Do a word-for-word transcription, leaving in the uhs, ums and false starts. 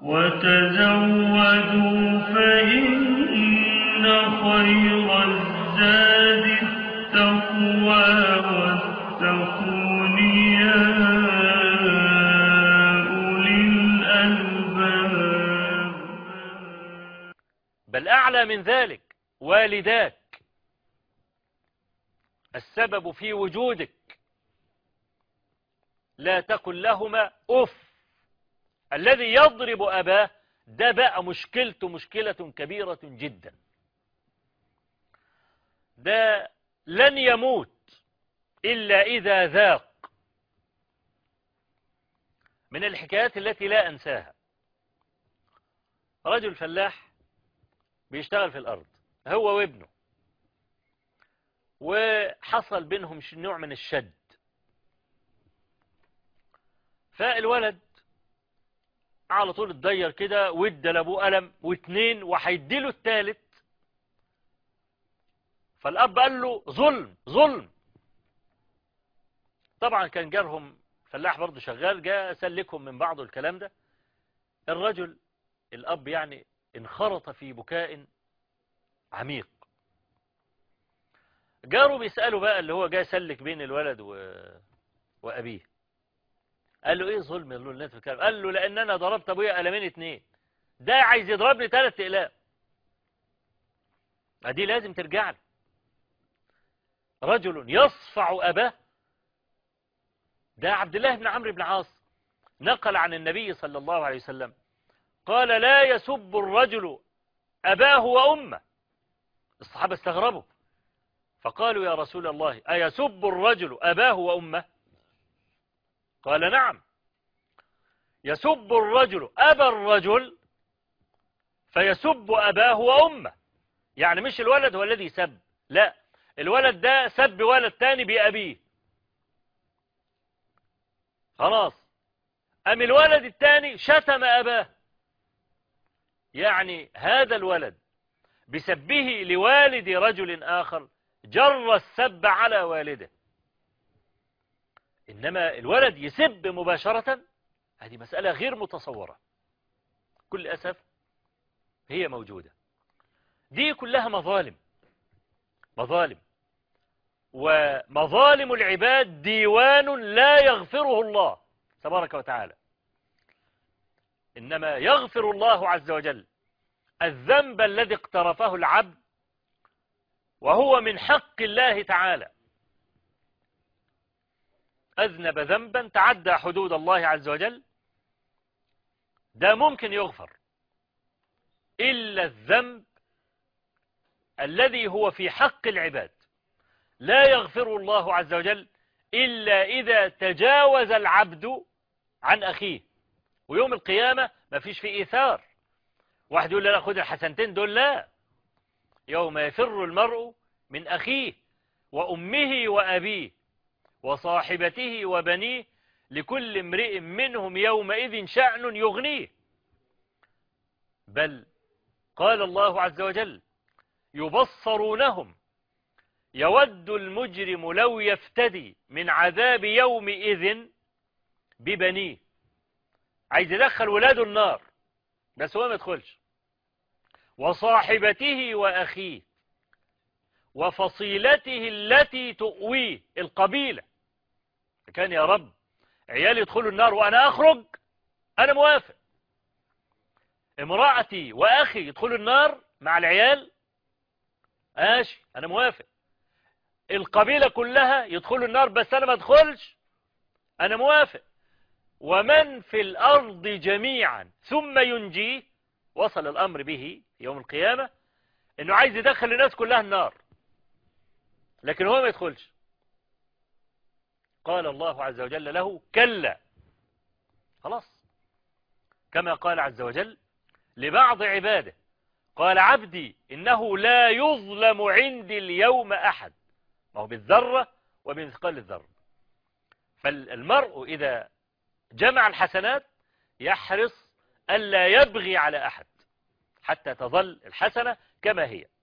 وتزودوا فإن خير الزاد التقوى واتقون يا أولي الألباب. بل أعلى من ذلك، والداك السبب في وجودك، لا تقل لهما أف. الذي يضرب أباه ده بقى مشكلته مشكلة كبيرة جدا، ده لن يموت إلا إذا ذاق. من الحكايات التي لا أنساها، رجل فلاح بيشتغل في الأرض هو وابنه، وحصل بينهم نوع من الشد، فالولد على طول اتضير كده وادى لابوه قلم واتنين وهيديله التالت، فالأب قال له ظلم ظلم. طبعا كان جارهم فلاح برضه شغال، جاء سلكهم من بعضه الكلام ده. الرجل الأب يعني انخرط في بكاء عميق. جاره بيسأله بقى اللي هو جاي سلك بين الولد و... وأبيه، قال له ايه ظلم اللي انت بتتكلم؟ قال له لان انا ضربت ابويا قلمين اتنين، ده عايز يضربني ثلاث اقلام. ادي لازم ترجع له. رجل يصفع اباه، ده عبد الله بن عمرو بن عاص نقل عن النبي صلى الله عليه وسلم قال لا يسب الرجل اباه وامه. الصحابه استغربوا فقالوا يا رسول الله ايسب الرجل اباه وامه؟ قال نعم، يسب الرجل أبا الرجل فيسب أباه وأمه. يعني مش الولد هو الذي سب، لا، الولد ده سب ولد تاني بأبيه، خلاص، أم الولد التاني شتم أباه. يعني هذا الولد بسبه لوالد رجل آخر جر السب على والده. إنما الولد يسب مباشرة، هذه مسألة غير متصورة، كل أسف هي موجودة. دي كلها مظالم مظالم، ومظالم العباد ديوان لا يغفره الله تبارك وتعالى. إنما يغفر الله عز وجل الذنب الذي اقترفه العبد وهو من حق الله تعالى. أذنب ذنبا تعدى حدود الله عز وجل، ده ممكن يغفر، إلا الذنب الذي هو في حق العباد لا يغفر الله عز وجل إلا إذا تجاوز العبد عن أخيه. ويوم القيامة ما فيش فيه إيثار، واحد يقول لا خذ الحسنتين دول، لا، يوم يفر المرء من أخيه وأمه وأبيه وصاحبته وبنيه لكل امرئ منهم يومئذ شأن يغنيه. بل قال الله عز وجل يبصرونهم يود المجرم لو يفتدي من عذاب يومئذ ببنيه. عايز يدخل ولاده النار بس هو ما يدخلش، وصاحبته وأخيه وفصيلته التي تؤويه، القبيلة. كان يا رب عيالي يدخلوا النار وأنا أخرج، أنا موافق. امرأتي وأخي يدخلوا النار مع العيال، ماشي أنا موافق. القبيلة كلها يدخلوا النار بس أنا ما أدخلش، أنا موافق. ومن في الأرض جميعا ثم ينجيه، وصل الأمر به يوم القيامة إنه عايز يدخل الناس كلها النار لكن هو ما يدخلش. قال الله عز وجل له كلا، خلاص، كما قال عز وجل لبعض عباده قال عبدي إنه لا يظلم عندي اليوم أحد، ما هو بالذرة وبمثقال الذرة. فالمرء إذا جمع الحسنات يحرص ألا يبغي على أحد حتى تظل الحسنة كما هي.